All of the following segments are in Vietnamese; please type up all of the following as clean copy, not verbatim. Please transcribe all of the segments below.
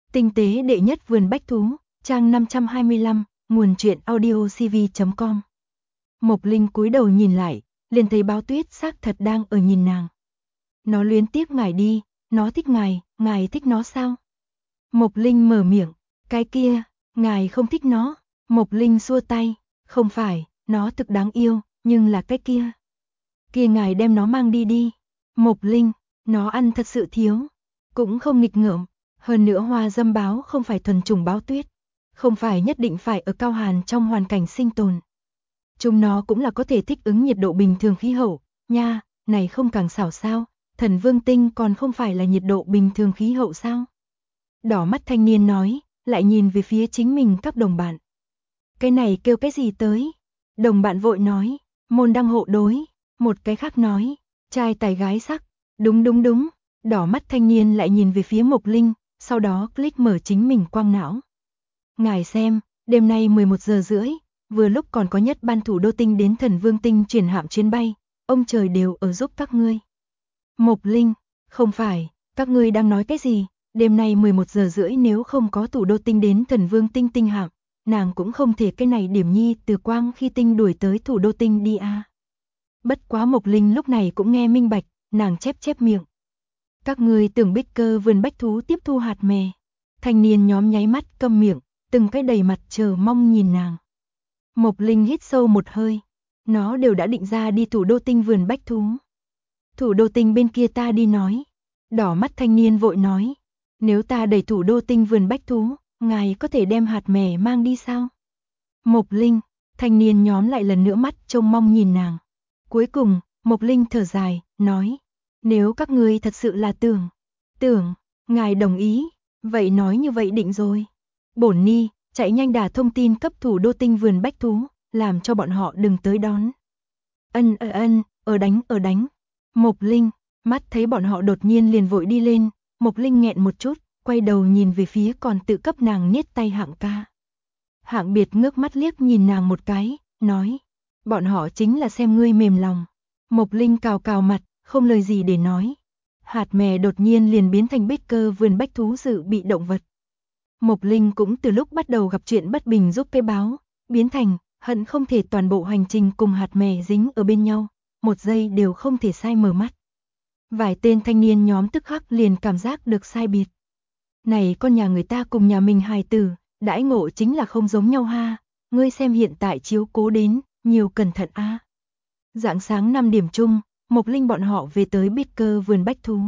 Tinh tế đệ nhất vườn bách thú, trang 525, nguồn truyện audiocv.com. Mộc Linh cúi đầu nhìn lại, liền thấy Báo Tuyết xác thật đang ở nhìn nàng. Nó luyến tiếc ngài đi, nó thích ngài thích nó sao? Mộc Linh mở miệng, cái kia, ngài không thích nó. Mộc Linh xua tay, không phải, nó thực đáng yêu, nhưng là cái kia. Kia ngài đem nó mang đi đi. Mộc Linh, nó ăn thật sự thiếu, cũng không nghịch ngợm. Hơn nữa hoa dâm báo không phải thuần chủng báo tuyết, không phải nhất định phải ở cao hàn trong hoàn cảnh sinh tồn. Chúng nó cũng là có thể thích ứng nhiệt độ bình thường khí hậu, nha, này không càng xảo sao, Thần Vương Tinh còn không phải là nhiệt độ bình thường khí hậu sao? Đỏ mắt thanh niên nói, lại nhìn về phía chính mình các đồng bạn. Cái này kêu cái gì tới? Đồng bạn vội nói, môn đăng hộ đối, một cái khác nói, trai tài gái sắc, đúng. Đỏ mắt thanh niên lại nhìn về phía Mộc Linh, sau đó click mở chính mình quang não. Ngài xem, đêm nay 11 giờ rưỡi, vừa lúc còn có nhất ban thủ đô tinh đến Thần Vương Tinh chuyển hạm chuyến bay, ông trời đều ở giúp các ngươi. Mộc Linh, không phải, các ngươi đang nói cái gì? Đêm nay 11 giờ rưỡi nếu không có thủ đô tinh đến Thần Vương Tinh tinh hạm, nàng cũng không thể cái này điểm nhi từ quang khi tinh đuổi tới thủ đô tinh đi a. Bất quá Mộc Linh lúc này cũng nghe minh bạch, nàng chép miệng. Các ngươi tưởng Bích Cơ vườn bách thú tiếp thu hạt mè. Thanh niên nhóm nháy mắt câm miệng, từng cái đầy mặt chờ mong nhìn nàng. Mộc Linh hít sâu một hơi, nó đều đã định ra đi thủ đô tinh vườn bách thú. Thủ đô tinh bên kia ta đi nói. Đỏ mắt thanh niên vội nói, nếu ta đẩy thủ đô tinh vườn bách thú, ngài có thể đem hạt mè mang đi sao? Mộc Linh, thanh niên nhóm lại lần nữa mắt trông mong nhìn nàng. Cuối cùng, Mộc Linh thở dài, nói, nếu các ngươi thật sự là tưởng, ngài đồng ý, vậy nói như vậy định rồi. Bổn Ni, chạy nhanh đà thông tin cấp thủ đô tinh vườn bách thú, làm cho bọn họ đừng tới đón. Ở đánh. Mộc Linh, mắt thấy bọn họ đột nhiên liền vội đi lên, Mộc Linh nghẹn một chút, quay đầu nhìn về phía còn tự cấp nàng niết tay Hạng ca. Hạng Biệt ngước mắt liếc nhìn nàng một cái, nói, bọn họ chính là xem ngươi mềm lòng. Mộc Linh cào mặt, không lời gì để nói. Hạt mè đột nhiên liền biến thành Bích Cơ vườn bách thú dự bị động vật. Mộc Linh cũng từ lúc bắt đầu gặp chuyện bất bình giúp cái báo, biến thành hận không thể toàn bộ hành trình cùng hạt mè dính ở bên nhau, một giây đều không thể sai mở mắt. Vài tên thanh niên nhóm tức khắc liền cảm giác được sai biệt. Này con nhà người ta cùng nhà mình hài tử, đãi ngộ chính là không giống nhau ha, ngươi xem hiện tại chiếu cố đến, nhiều cẩn thận a. Rạng sáng 5 điểm chung, Mộc Linh bọn họ về tới Bích Cơ vườn bách thú.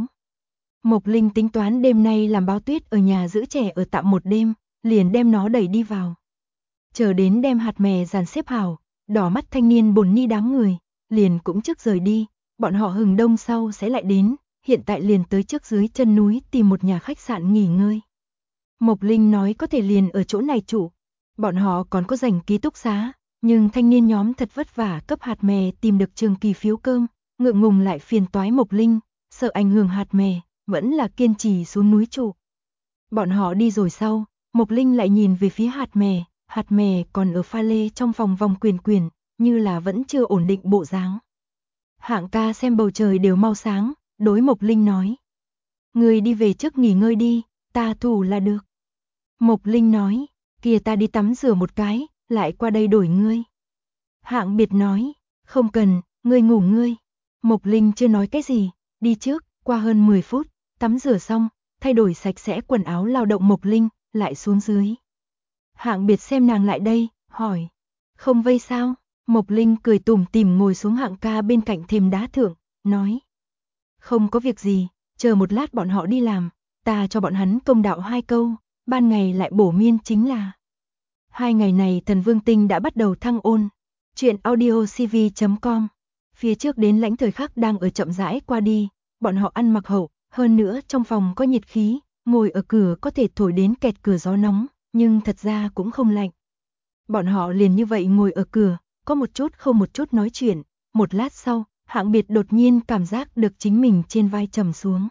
Mộc Linh tính toán đêm nay làm Báo Tuyết ở nhà giữ trẻ ở tạm một đêm, liền đem nó đẩy đi vào. Chờ đến đem hạt mè dàn xếp hảo, đỏ mắt thanh niên Bồn Ni đám người, liền cũng trước rời đi, bọn họ hừng đông sau sẽ lại đến, hiện tại liền tới trước dưới chân núi tìm một nhà khách sạn nghỉ ngơi. Mộc Linh nói có thể liền ở chỗ này trụ, bọn họ còn có dành ký túc xá, nhưng thanh niên nhóm thật vất vả cấp hạt mè tìm được trường kỳ phiếu cơm, ngượng ngùng lại phiền toái Mộc Linh, sợ ảnh hưởng hạt mè, vẫn là kiên trì xuống núi trụ. Bọn họ đi rồi sau, Mộc Linh lại nhìn về phía hạt mè còn ở pha lê trong phòng vòng quyền, như là vẫn chưa ổn định bộ dáng. Hạng ca xem bầu trời đều mau sáng, đối Mộc Linh nói. Người đi về trước nghỉ ngơi đi, ta thủ là được. Mộc Linh nói, kìa ta đi tắm rửa một cái, lại qua đây đổi ngươi. Hạng Biệt nói, không cần, ngươi ngủ ngươi. Mộc Linh chưa nói cái gì, đi trước, qua hơn 10 phút, tắm rửa xong, thay đổi sạch sẽ quần áo lao động Mộc Linh, lại xuống dưới. Hạng Biệt xem nàng lại đây, hỏi, không vây sao? Mộc Linh cười tủm tỉm ngồi xuống Hạng ca bên cạnh thềm đá thượng, nói, không có việc gì, chờ một lát bọn họ đi làm, ta cho bọn hắn công đạo 2 câu, ban ngày lại bổ miên chính là. 2 ngày này Thần Vương Tinh đã bắt đầu thăng ôn. Chuyện audiocv.com. Phía trước đến lãnh thời khắc đang ở chậm rãi qua đi, bọn họ ăn mặc hậu, hơn nữa trong phòng có nhiệt khí, ngồi ở cửa có thể thổi đến kẹt cửa gió nóng, nhưng thật ra cũng không lạnh. Bọn họ liền như vậy ngồi ở cửa, có một chút không một chút nói chuyện, một lát sau, Hạng Biệt đột nhiên cảm giác được chính mình trên vai trầm xuống.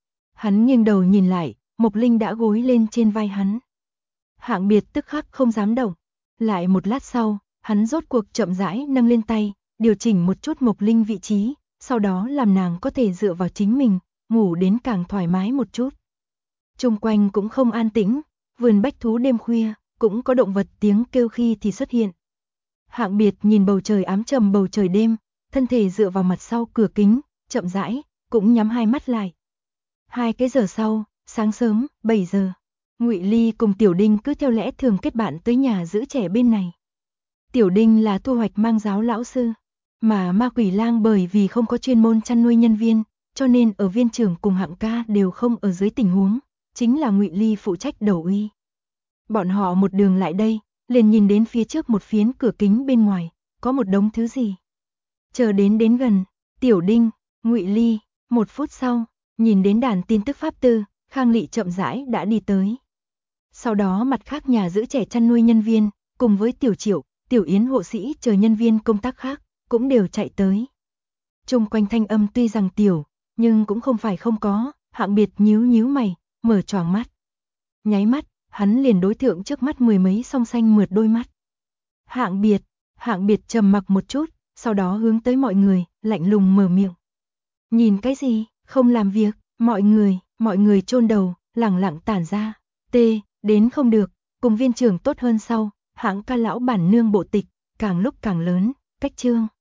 Hắn nghiêng đầu nhìn lại, Mộc Linh đã gối lên trên vai hắn. Hạng Biệt tức khắc không dám động, lại một lát sau, hắn rốt cuộc chậm rãi nâng lên tay, điều chỉnh một chút Mộc Linh vị trí, sau đó làm nàng có thể dựa vào chính mình, ngủ đến càng thoải mái một chút. Chung quanh cũng không an tĩnh, vườn bách thú đêm khuya, cũng có động vật tiếng kêu khi thì xuất hiện. Hạng Biệt nhìn bầu trời ám trầm bầu trời đêm, thân thể dựa vào mặt sau cửa kính, chậm rãi, cũng nhắm hai mắt lại. 2 cái giờ sau, sáng sớm, 7 giờ, Ngụy Ly cùng Tiểu Đinh cứ theo lẽ thường kết bạn tới nhà giữ trẻ bên này. Tiểu Đinh là thu hoạch mang giáo lão sư, mà Ma Quỷ Lang bởi vì không có chuyên môn chăn nuôi nhân viên, cho nên ở viên trưởng cùng Hạng ca đều không ở dưới tình huống, chính là Ngụy Ly phụ trách đầu uy. Bọn họ một đường lại đây, liền nhìn đến phía trước một phiến cửa kính bên ngoài, có một đống thứ gì. Chờ đến gần, Tiểu Đinh, Ngụy Ly, 1 phút sau, nhìn đến đàn tin tức pháp tư, Khang Lị chậm rãi đã đi tới. Sau đó mặt khác nhà giữ trẻ chăn nuôi nhân viên, cùng với Tiểu Triệu, Tiểu Yến hộ sĩ chờ nhân viên công tác khác, cũng đều chạy tới. Chung quanh thanh âm tuy rằng tiểu, nhưng cũng không phải không có, Hạng Biệt nhíu mày, mở choàng mắt. Nháy mắt, hắn liền đối thượng trước mắt 10 mấy song xanh mượt đôi mắt. Hạng Biệt trầm mặc một chút, sau đó hướng tới mọi người, lạnh lùng mở miệng. Nhìn cái gì, không làm việc, mọi người chôn đầu, lẳng lặng tản ra. Đến không được, cùng viên trưởng tốt hơn sau, Hạng ca lão bản nương bộ tịch, càng lúc càng lớn, cách chương.